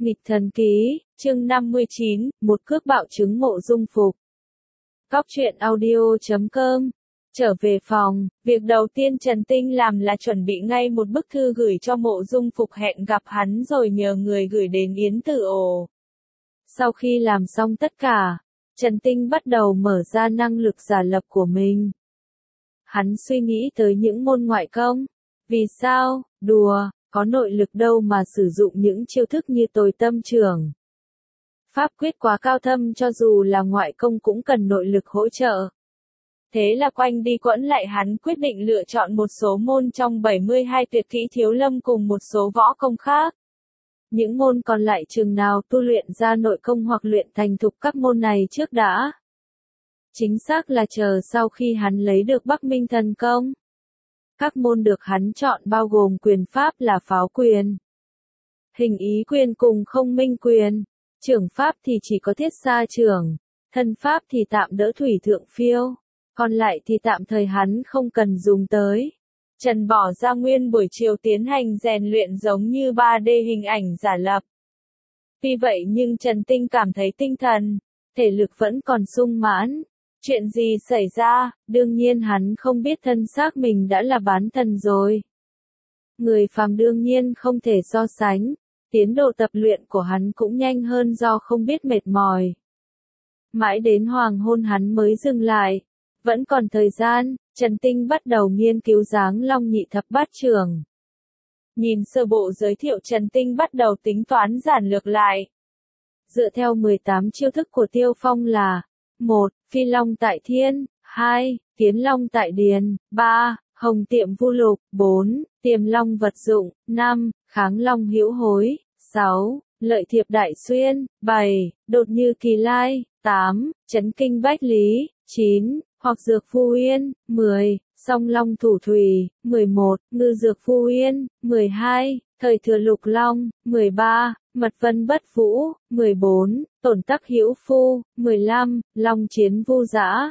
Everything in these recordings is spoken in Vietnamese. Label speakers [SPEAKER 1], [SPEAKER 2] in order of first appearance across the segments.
[SPEAKER 1] Nghịch thần ký, chương 59, một cước bạo trứng mộ dung phục. Góc truyện audio.com. Trở về phòng, việc đầu tiên Trần Tinh làm là chuẩn bị ngay một bức thư gửi cho mộ dung phục hẹn gặp hắn rồi nhờ người gửi đến Yến Tử Ổ. Sau khi làm xong tất cả, Trần Tinh bắt đầu mở ra năng lực giả lập của mình. Hắn suy nghĩ tới những môn ngoại công. Vì sao, đùa, có nội lực đâu mà sử dụng những chiêu thức như tối tâm trưởng. Pháp quyết quá cao thâm cho dù là ngoại công cũng cần nội lực hỗ trợ. Thế là quanh đi quẩn lại hắn quyết định lựa chọn một số môn trong 72 tuyệt kỹ thiếu lâm cùng một số võ công khác. Những môn còn lại chừng nào tu luyện ra nội công hoặc luyện thành thục các môn này trước đã. Chính xác là chờ sau khi hắn lấy được Bắc Minh thần công. Các môn được hắn chọn bao gồm quyền pháp là pháo quyền, hình ý quyền cùng không minh quyền, trưởng pháp thì chỉ có thiết xa trưởng, thân pháp thì tạm đỡ thủy thượng phiêu, còn lại thì tạm thời hắn không cần dùng tới. Trần bỏ ra nguyên buổi chiều tiến hành rèn luyện giống như 3D hình ảnh giả lập. Vì vậy nhưng Trần Tinh cảm thấy tinh thần, thể lực vẫn còn sung mãn. Chuyện gì xảy ra, đương nhiên hắn không biết thân xác mình đã là bán thần rồi. Người phàm đương nhiên không thể so sánh, tiến độ tập luyện của hắn cũng nhanh hơn do không biết mệt mỏi. Mãi đến hoàng hôn hắn mới dừng lại, vẫn còn thời gian, Trần Tinh bắt đầu nghiên cứu Giáng Long Nhị Thập Bát Trưởng. Nhìn sơ bộ giới thiệu Trần Tinh bắt đầu tính toán giản lược lại. Dựa theo 18 chiêu thức của Tiêu Phong là 1. Phi Long tại Thiên, 2. Tiến Long tại Điền, 3. Hồng Tiệm Vu Lục, 4. Tiềm Long Vật Dụng, 5. Kháng Long Hữu Hối, 6. Lợi Thiệp Đại Xuyên, 7. Đột Như Kỳ Lai, 8. Chấn Kinh Bách Lý, 9. Hoặc Dược Phu Uyên, 10. Song Long Thủ Thủy, 11. Ngư Dược Phu Uyên, 12. Thời Thừa Lục Long, 13. Mật Vân Bất Vũ, 14. Tổn Tắc Hữu Phu, 15. Long Chiến Vu Dã,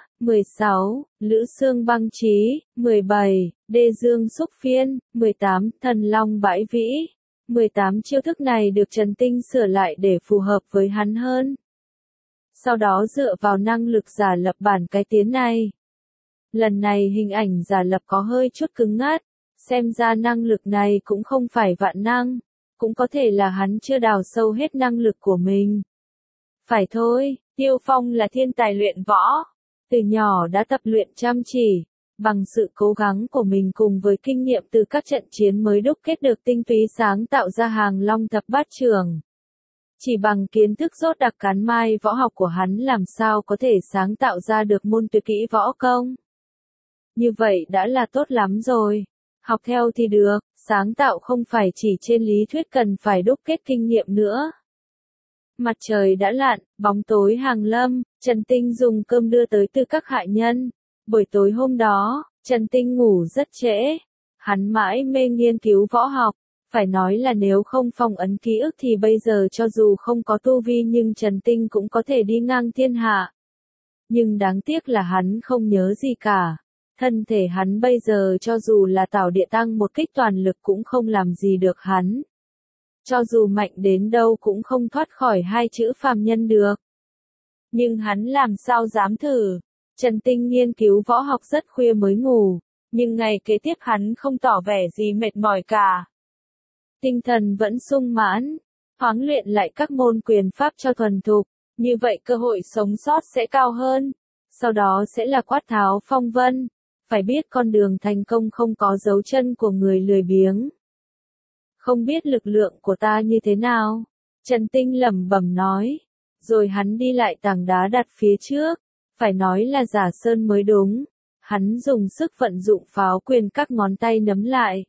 [SPEAKER 1] 16. Lữ Xương Băng Chí, 17. Đê Dương Xúc Phiên, 18. Thần Long Bãi Vĩ. 18 chiêu thức này được Trần Tinh sửa lại để phù hợp với hắn hơn. Sau đó dựa vào năng lực giả lập bản cái tiến này. Lần này hình ảnh giả lập có hơi chút cứng ngắt, xem ra năng lực này cũng không phải vạn năng, cũng có thể là hắn chưa đào sâu hết năng lực của mình. Phải thôi, Tiêu Phong là thiên tài luyện võ, từ nhỏ đã tập luyện chăm chỉ, bằng sự cố gắng của mình cùng với kinh nghiệm từ các trận chiến mới đúc kết được tinh túy sáng tạo ra Hàng Long Thập Bát Trưởng. Chỉ bằng kiến thức rốt đặc cán mai võ học của hắn làm sao có thể sáng tạo ra được môn tuyệt kỹ võ công. Như vậy đã là tốt lắm rồi. Học theo thì được, sáng tạo không phải chỉ trên lý thuyết cần phải đúc kết kinh nghiệm nữa. Mặt trời đã lặn, bóng tối hàng lâm, Trần Tinh dùng cơm đưa tới từ các hạ nhân. Buổi tối hôm đó, Trần Tinh ngủ rất trễ. Hắn mãi mê nghiên cứu võ học. Phải nói là nếu không phong ấn ký ức thì bây giờ cho dù không có tu vi nhưng Trần Tinh cũng có thể đi ngang thiên hạ. Nhưng đáng tiếc là hắn không nhớ gì cả. Thân thể hắn bây giờ cho dù là Tào Địa Tăng một kích toàn lực cũng không làm gì được hắn. Cho dù mạnh đến đâu cũng không thoát khỏi hai chữ phàm nhân được. Nhưng hắn làm sao dám thử. Trần Tinh nghiên cứu võ học rất khuya mới ngủ, nhưng ngày kế tiếp hắn không tỏ vẻ gì mệt mỏi cả. Tinh thần vẫn sung mãn, hoáng luyện lại các môn quyền pháp cho thuần thục, như vậy cơ hội sống sót sẽ cao hơn. Sau đó sẽ là quát tháo phong vân. Phải biết con đường thành công không có dấu chân của người lười biếng. Không biết lực lượng của ta như thế nào? Trần Tinh lẩm bẩm nói. Rồi hắn đi lại tảng đá đặt phía trước. Phải nói là giả sơn mới đúng. Hắn dùng sức vận dụng pháo quyền các ngón tay nắm lại.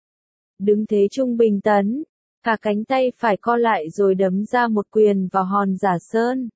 [SPEAKER 1] Đứng thế trung bình tấn. Cả cánh tay phải co lại rồi đấm ra một quyền vào hòn giả sơn.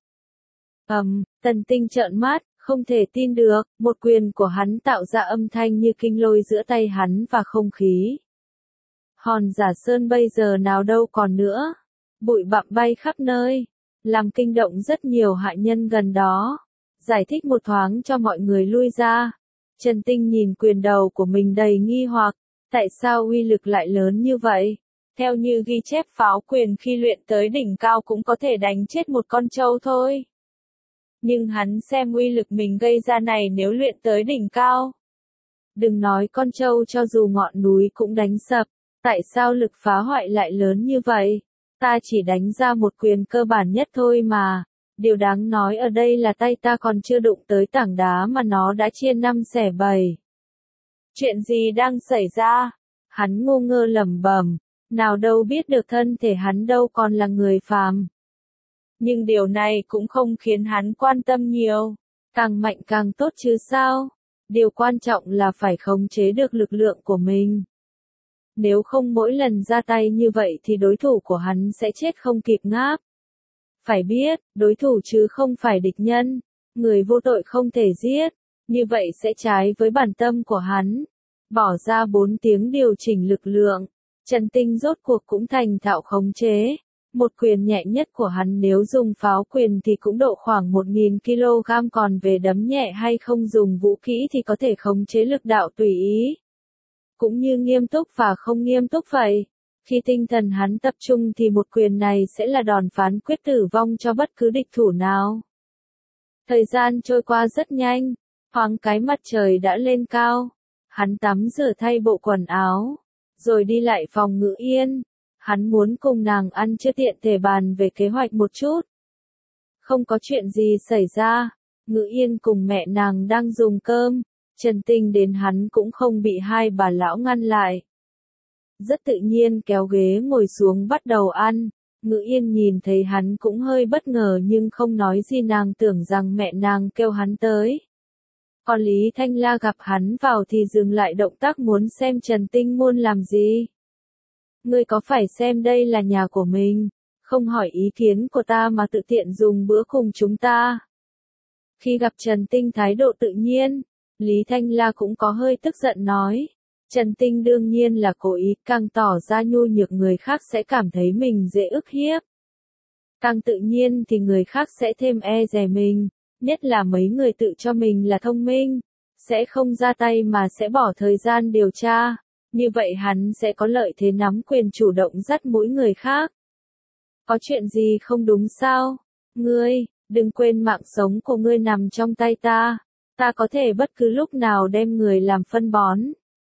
[SPEAKER 1] Trần Tinh trợn mắt. Không thể tin được, một quyền của hắn tạo ra âm thanh như kinh lôi giữa tay hắn và không khí. Hòn giả sơn bây giờ nào đâu còn nữa. Bụi bặm bay khắp nơi, làm kinh động rất nhiều hạ nhân gần đó. Giải thích một thoáng cho mọi người lui ra. Trần Tinh nhìn quyền đầu của mình đầy nghi hoặc, tại sao uy lực lại lớn như vậy? Theo như ghi chép pháo quyền khi luyện tới đỉnh cao cũng có thể đánh chết một con trâu thôi. Nhưng hắn xem uy lực mình gây ra này nếu luyện tới đỉnh cao. Đừng nói con trâu, cho dù ngọn núi cũng đánh sập. Tại sao lực phá hoại lại lớn như vậy? Ta chỉ đánh ra một quyền cơ bản nhất thôi mà. Điều đáng nói ở đây là tay ta còn chưa đụng tới tảng đá mà nó đã chia 5 xẻ 7. Chuyện gì đang xảy ra? Hắn ngu ngơ lẩm bẩm, nào đâu biết được thân thể hắn đâu còn là người phàm. Nhưng điều này cũng không khiến hắn quan tâm nhiều. Càng mạnh càng tốt chứ sao? Điều quan trọng là phải khống chế được lực lượng của mình. Nếu không mỗi lần ra tay như vậy thì đối thủ của hắn sẽ chết không kịp ngáp. Phải biết, đối thủ chứ không phải địch nhân. Người vô tội không thể giết. Như vậy sẽ trái với bản tâm của hắn. Bỏ ra 4 tiếng điều chỉnh lực lượng. Trần Tinh rốt cuộc cũng thành thạo khống chế. Một quyền nhẹ nhất của hắn nếu dùng pháo quyền thì cũng độ khoảng 1000 kg, còn về đấm nhẹ hay không dùng vũ kỹ thì có thể khống chế lực đạo tùy ý. Cũng như nghiêm túc và không nghiêm túc vậy. Khi tinh thần hắn tập trung thì một quyền này sẽ là đòn phán quyết tử vong cho bất cứ địch thủ nào. Thời gian trôi qua rất nhanh, thoáng cái mặt trời đã lên cao. Hắn tắm rửa thay bộ quần áo, rồi đi lại phòng Ngự Yên. Hắn muốn cùng nàng ăn trưa tiện thể bàn về kế hoạch một chút. Không có chuyện gì xảy ra, Ngự Yên cùng mẹ nàng đang dùng cơm. Trần Tinh đến hắn cũng không bị hai bà lão ngăn lại. Rất tự nhiên kéo ghế ngồi xuống bắt đầu ăn. Ngự Yên nhìn thấy hắn cũng hơi bất ngờ nhưng không nói gì, nàng tưởng rằng mẹ nàng kêu hắn tới. Còn Lý Thanh La gặp hắn vào thì dừng lại động tác muốn xem Trần Tinh muốn làm gì. Ngươi có phải xem đây là nhà của mình, không hỏi ý kiến của ta mà tự tiện dùng bữa cùng chúng ta? Khi gặp Trần Tinh thái độ tự nhiên, Lý Thanh La cũng có hơi tức giận nói. Trần Tinh đương nhiên là cố ý, càng tỏ ra nhu nhược người khác sẽ cảm thấy mình dễ ức hiếp. Càng tự nhiên thì người khác sẽ thêm e dè mình, nhất là mấy người tự cho mình là thông minh, sẽ không ra tay mà sẽ bỏ thời gian điều tra. Như vậy hắn sẽ có lợi thế nắm quyền chủ động dắt mũi người khác. Có chuyện gì không đúng sao? Ngươi, đừng quên mạng sống của ngươi nằm trong tay ta. Ta có thể bất cứ lúc nào đem người làm phân bón.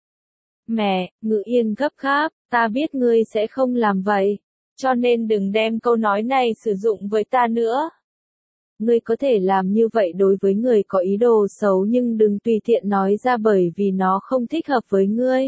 [SPEAKER 1] Mẹ, Ngự Yên gấp gáp, ta biết ngươi sẽ không làm vậy. Cho nên đừng đem câu nói này sử dụng với ta nữa. Ngươi có thể làm như vậy đối với người có ý đồ xấu nhưng đừng tùy tiện nói ra bởi vì nó không thích hợp với ngươi.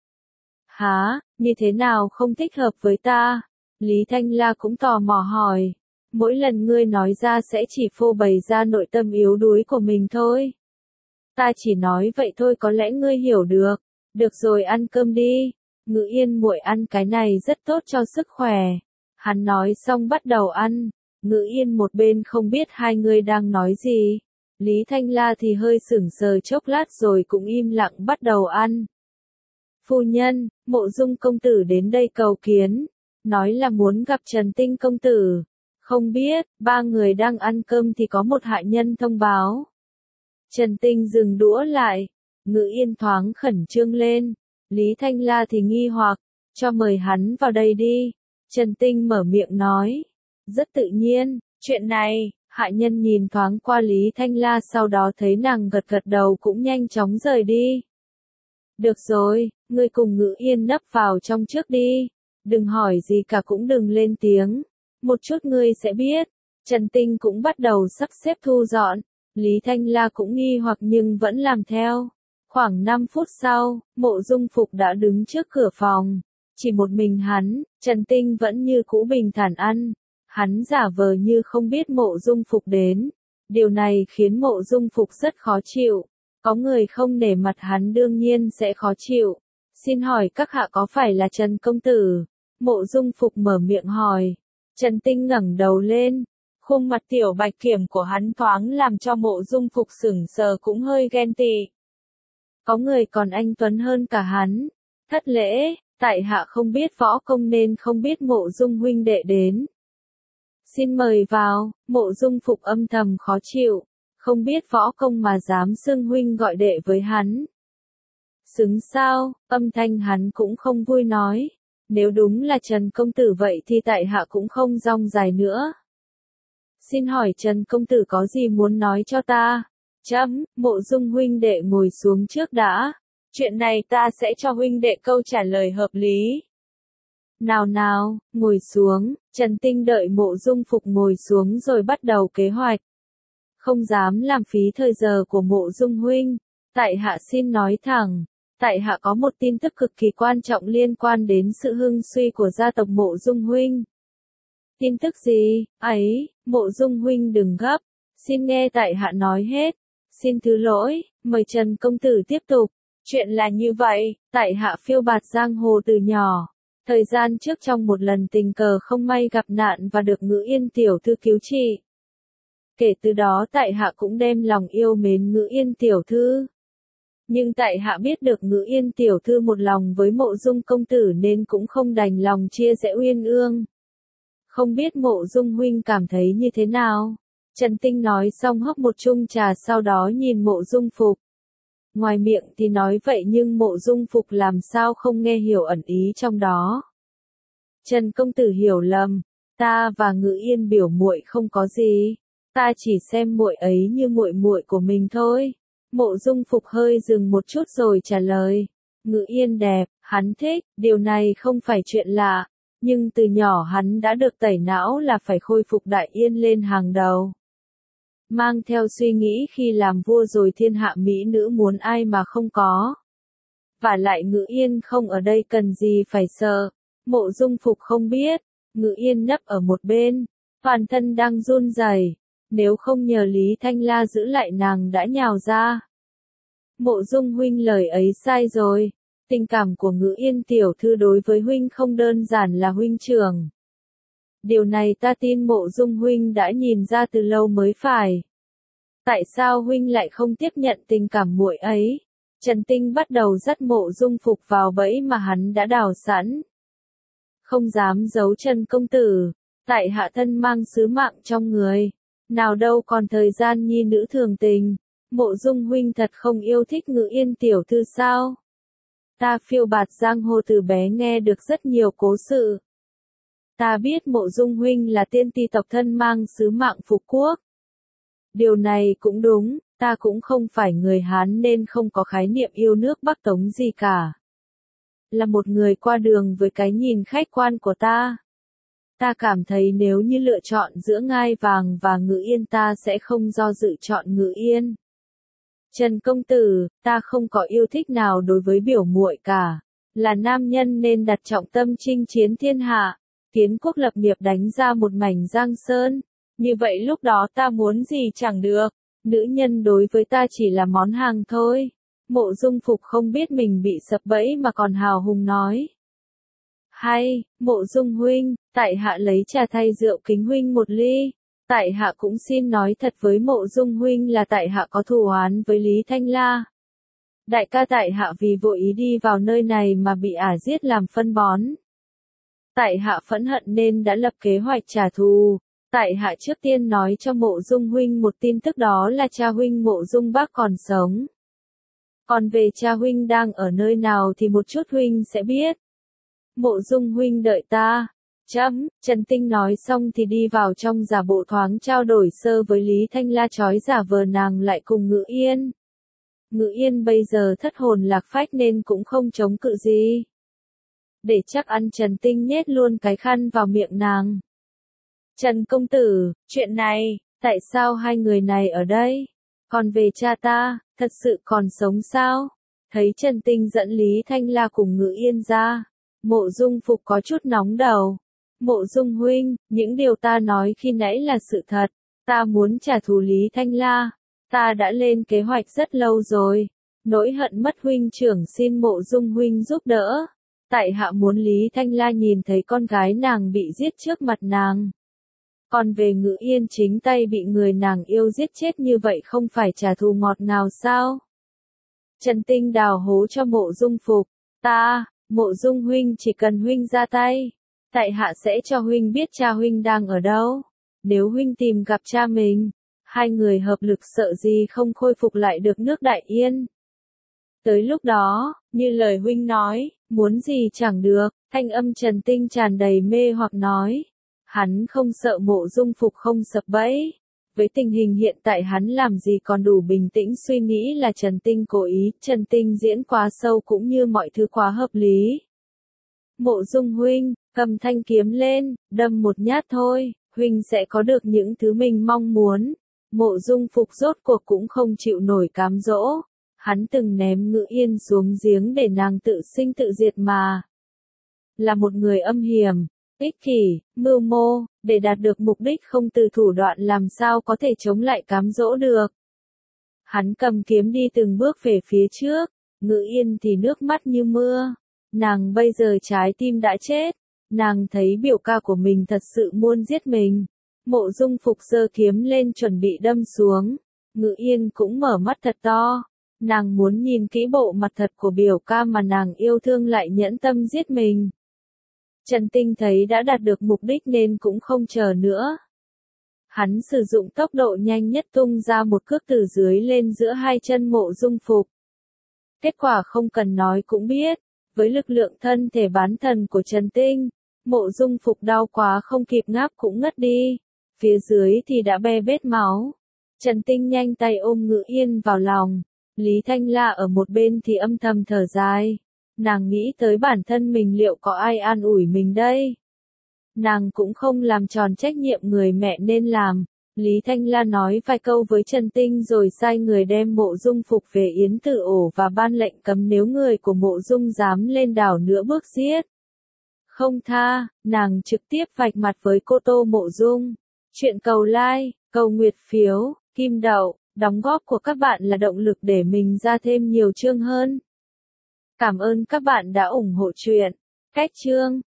[SPEAKER 1] Hả, như thế nào không thích hợp với ta? Lý Thanh La cũng tò mò hỏi. Mỗi lần ngươi nói ra sẽ chỉ phô bày ra nội tâm yếu đuối của mình thôi. Ta chỉ nói vậy thôi, có lẽ ngươi hiểu được. Được rồi, ăn cơm đi. Ngự Yên muội ăn cái này rất tốt cho sức khỏe. Hắn nói xong bắt đầu ăn. Ngự Yên một bên không biết hai người đang nói gì. Lý Thanh La thì hơi sững sờ chốc lát rồi cũng im lặng bắt đầu ăn. Phu nhân, Mộ Dung công tử đến đây cầu kiến. Nói là muốn gặp Trần Tinh công tử. Không biết, ba người đang ăn cơm thì có một hạ nhân thông báo. Trần Tinh dừng đũa lại. Ngự Yên thoáng khẩn trương lên. Lý Thanh La thì nghi hoặc. Cho mời hắn vào đây đi. Trần Tinh mở miệng nói. Rất tự nhiên, chuyện này, hạ nhân nhìn thoáng qua Lý Thanh La sau đó thấy nàng gật gật đầu cũng nhanh chóng rời đi. Được rồi, ngươi cùng Ngự Yên nấp vào trong trước đi. Đừng hỏi gì cả cũng đừng lên tiếng. Một chút ngươi sẽ biết. Trần Tinh cũng bắt đầu sắp xếp thu dọn. Lý Thanh La cũng nghi hoặc nhưng vẫn làm theo. Khoảng 5 phút sau, Mộ Dung Phục đã đứng trước cửa phòng. Chỉ một mình hắn, Trần Tinh vẫn như cũ bình thản ăn. Hắn giả vờ như không biết Mộ Dung Phục đến. Điều này khiến Mộ Dung Phục rất khó chịu. Có người không nể mặt hắn đương nhiên sẽ khó chịu. Xin hỏi các hạ có phải là Trần công tử? Mộ Dung Phục mở miệng hỏi. Trần Tinh ngẩng đầu lên. Khuôn mặt tiểu bạch kiểm của hắn thoáng làm cho Mộ Dung Phục sững sờ cũng hơi ghen tị. Có người còn anh tuấn hơn cả hắn. Thất lễ, tại hạ không biết võ công nên không biết Mộ Dung huynh đệ đến. Xin mời vào. Mộ Dung Phục âm thầm khó chịu. Không biết võ công mà dám xưng huynh gọi đệ với hắn. Xứng sao, âm thanh hắn cũng không vui nói. Nếu đúng là Trần công tử vậy thì tại hạ cũng không rong dài nữa. Xin hỏi Trần công tử có gì muốn nói cho ta? Mộ Dung huynh đệ ngồi xuống trước đã. Chuyện này ta sẽ cho huynh đệ câu trả lời hợp lý. Nào nào, ngồi xuống, Trần Tinh đợi Mộ Dung Phục ngồi xuống rồi bắt đầu kế hoạch. Không dám làm phí thời giờ của Mộ Dung huynh, tại hạ xin nói thẳng, tại hạ có một tin tức cực kỳ quan trọng liên quan đến sự hưng suy của gia tộc Mộ Dung huynh. Tin tức gì? Ấy, Mộ Dung huynh đừng gấp, xin nghe tại hạ nói hết. Xin thứ lỗi, mời Trần công tử tiếp tục. Chuyện là như vậy, tại hạ phiêu bạt giang hồ từ nhỏ. Thời gian trước trong một lần tình cờ không may gặp nạn và được Ngữ Yên tiểu thư cứu trị. Kể từ đó tại hạ cũng đem lòng yêu mến Ngữ Yên tiểu thư. Nhưng tại hạ biết được Ngữ Yên tiểu thư một lòng với Mộ Dung công tử nên cũng không đành lòng chia rẽ uyên ương. Không biết Mộ Dung huynh cảm thấy như thế nào? Trần Tinh nói xong hấp một chung trà sau đó nhìn Mộ Dung Phục. Ngoài miệng thì nói vậy nhưng Mộ Dung Phục làm sao không nghe hiểu ẩn ý trong đó. Trần công tử hiểu lầm, ta và Ngữ Yên biểu muội không có gì, ta chỉ xem muội ấy như muội muội của mình thôi. Mộ Dung Phục hơi dừng một chút rồi trả lời, Ngữ Yên đẹp, hắn thích, điều này không phải chuyện lạ, nhưng từ nhỏ hắn đã được tẩy não là phải khôi phục Đại Yên lên hàng đầu. Mang theo suy nghĩ khi làm vua rồi thiên hạ mỹ nữ muốn ai mà không có. Và lại Ngữ Yên không ở đây cần gì phải sợ. Mộ Dung Phục không biết, Ngữ Yên nấp ở một bên, toàn thân đang run rẩy, nếu không nhờ Lý Thanh La giữ lại nàng đã nhào ra. Mộ Dung huynh lời ấy sai rồi, tình cảm của Ngữ Yên tiểu thư đối với huynh không đơn giản là huynh trưởng. Điều này ta tin Mộ Dung huynh đã nhìn ra từ lâu mới phải. Tại sao huynh lại không tiếp nhận tình cảm muội ấy? Trần Tinh bắt đầu dắt Mộ Dung Phục vào bẫy mà hắn đã đào sẵn. Không dám giấu Trần công tử, tại hạ thân mang sứ mạng trong người, nào đâu còn thời gian nhi nữ thường tình. Mộ Dung huynh thật không yêu thích Ngữ Yên tiểu thư sao? Ta phiêu bạt giang hồ từ bé nghe được rất nhiều cố sự. Ta biết Mộ Dung huynh là tiên ti tộc thân mang sứ mạng phục quốc. Điều này cũng đúng, ta cũng không phải người Hán nên không có khái niệm yêu nước Bắc Tống gì cả. Là một người qua đường với cái nhìn khách quan của ta. Ta cảm thấy nếu như lựa chọn giữa ngai vàng và Ngữ Yên ta sẽ không do dự chọn Ngữ Yên. Trần công tử, ta không có yêu thích nào đối với biểu muội cả. Là nam nhân nên đặt trọng tâm chinh chiến thiên hạ, kiến quốc lập nghiệp đánh ra một mảnh giang sơn. Như vậy lúc đó ta muốn gì chẳng được. Nữ nhân đối với ta chỉ là món hàng thôi. Mộ Dung Phục không biết mình bị sập bẫy mà còn hào hùng nói. Hay, Mộ Dung huynh, tại hạ lấy trà thay rượu kính huynh một ly. Tại hạ cũng xin nói thật với Mộ Dung huynh là tại hạ có thù oán với Lý Thanh La. Đại ca tại hạ vì vội ý đi vào nơi này mà bị ả giết làm phân bón. Tại hạ phẫn hận nên đã lập kế hoạch trả thù. Tại hạ trước tiên nói cho Mộ Dung huynh một tin tức đó là cha huynh Mộ Dung Bác còn sống. Còn về cha huynh đang ở nơi nào thì một chút huynh sẽ biết. Mộ Dung huynh đợi ta. Trần Tinh nói xong thì đi vào trong giả bộ thoáng trao đổi sơ với Lý Thanh La trói giả vờ nàng lại cùng Ngữ Yên. Ngữ Yên bây giờ thất hồn lạc phách nên cũng không chống cự gì. Để chắc ăn Trần Tinh nhét luôn cái khăn vào miệng nàng. Trần công tử, chuyện này, tại sao hai người này ở đây? Còn về cha ta, thật sự còn sống sao? Thấy Trần Tinh dẫn Lý Thanh La cùng Ngữ Yên ra, Mộ Dung Phục có chút nóng đầu. Mộ Dung huynh, những điều ta nói khi nãy là sự thật, ta muốn trả thù Lý Thanh La, ta đã lên kế hoạch rất lâu rồi, nỗi hận mất huynh trưởng xin Mộ Dung huynh giúp đỡ. Tại hạ muốn Lý Thanh La nhìn thấy con gái nàng bị giết trước mặt nàng. Còn về Ngữ Yên chính tay bị người nàng yêu giết chết như vậy không phải trả thù ngọt ngào sao? Trần Tinh đào hố cho Mộ Dung Phục. Mộ Dung huynh chỉ cần huynh ra tay, tại hạ sẽ cho huynh biết cha huynh đang ở đâu. Nếu huynh tìm gặp cha mình, hai người hợp lực sợ gì không khôi phục lại được nước Đại Yên. Tới lúc đó, như lời huynh nói, Muốn gì chẳng được, thanh âm Trần Tinh tràn đầy mê hoặc nói. Hắn không sợ Mộ Dung Phục không sập bẫy. Với tình hình hiện tại hắn làm gì còn đủ bình tĩnh suy nghĩ là Trần Tinh cố ý, Trần Tinh diễn quá sâu cũng như mọi thứ quá hợp lý. Mộ Dung huynh, cầm thanh kiếm lên, đâm một nhát thôi, huynh sẽ có được những thứ mình mong muốn. Mộ Dung Phục rốt cuộc cũng không chịu nổi cám dỗ. Hắn từng ném Ngự Yên xuống giếng để nàng tự sinh tự diệt mà. Là một người âm hiểm, ích kỷ, mưu mô, để đạt được mục đích không từ thủ đoạn làm sao có thể chống lại cám dỗ được. Hắn cầm kiếm đi từng bước về phía trước, Ngự Yên thì nước mắt như mưa. Nàng bây giờ trái tim đã chết, nàng thấy biểu ca của mình thật sự muốn giết mình. Mộ Dung Phục giơ kiếm lên chuẩn bị đâm xuống, Ngự Yên cũng mở mắt thật to. Nàng muốn nhìn kỹ bộ mặt thật của biểu ca mà nàng yêu thương lại nhẫn tâm giết mình. Trần Tinh thấy đã đạt được mục đích nên cũng không chờ nữa. Hắn sử dụng tốc độ nhanh nhất tung ra một cước từ dưới lên giữa hai chân Mộ Dung Phục. Kết quả không cần nói cũng biết, với lực lượng thân thể bán thần của Trần Tinh, Mộ Dung Phục đau quá không kịp ngáp cũng ngất đi, phía dưới thì đã be bết máu. Trần Tinh nhanh tay ôm Ngự Yên vào lòng, Lý Thanh La ở một bên thì âm thầm thở dài. Nàng nghĩ tới bản thân mình liệu có ai an ủi mình đây? Nàng cũng không làm tròn trách nhiệm người mẹ nên làm. Lý Thanh La nói vài câu với Trần Tinh rồi sai người đem Mộ Dung Phục về Yến Tử Ổ và ban lệnh cấm nếu người của Mộ Dung dám lên đảo nữa bước giết. Không tha, nàng trực tiếp vạch mặt với cô Tô Mộ Dung. Chuyện cầu like, cầu nguyệt phiếu, kim đậu, đóng góp của các bạn là động lực để mình ra thêm nhiều chương hơn. Cảm ơn các bạn đã ủng hộ chuyện. Cách chương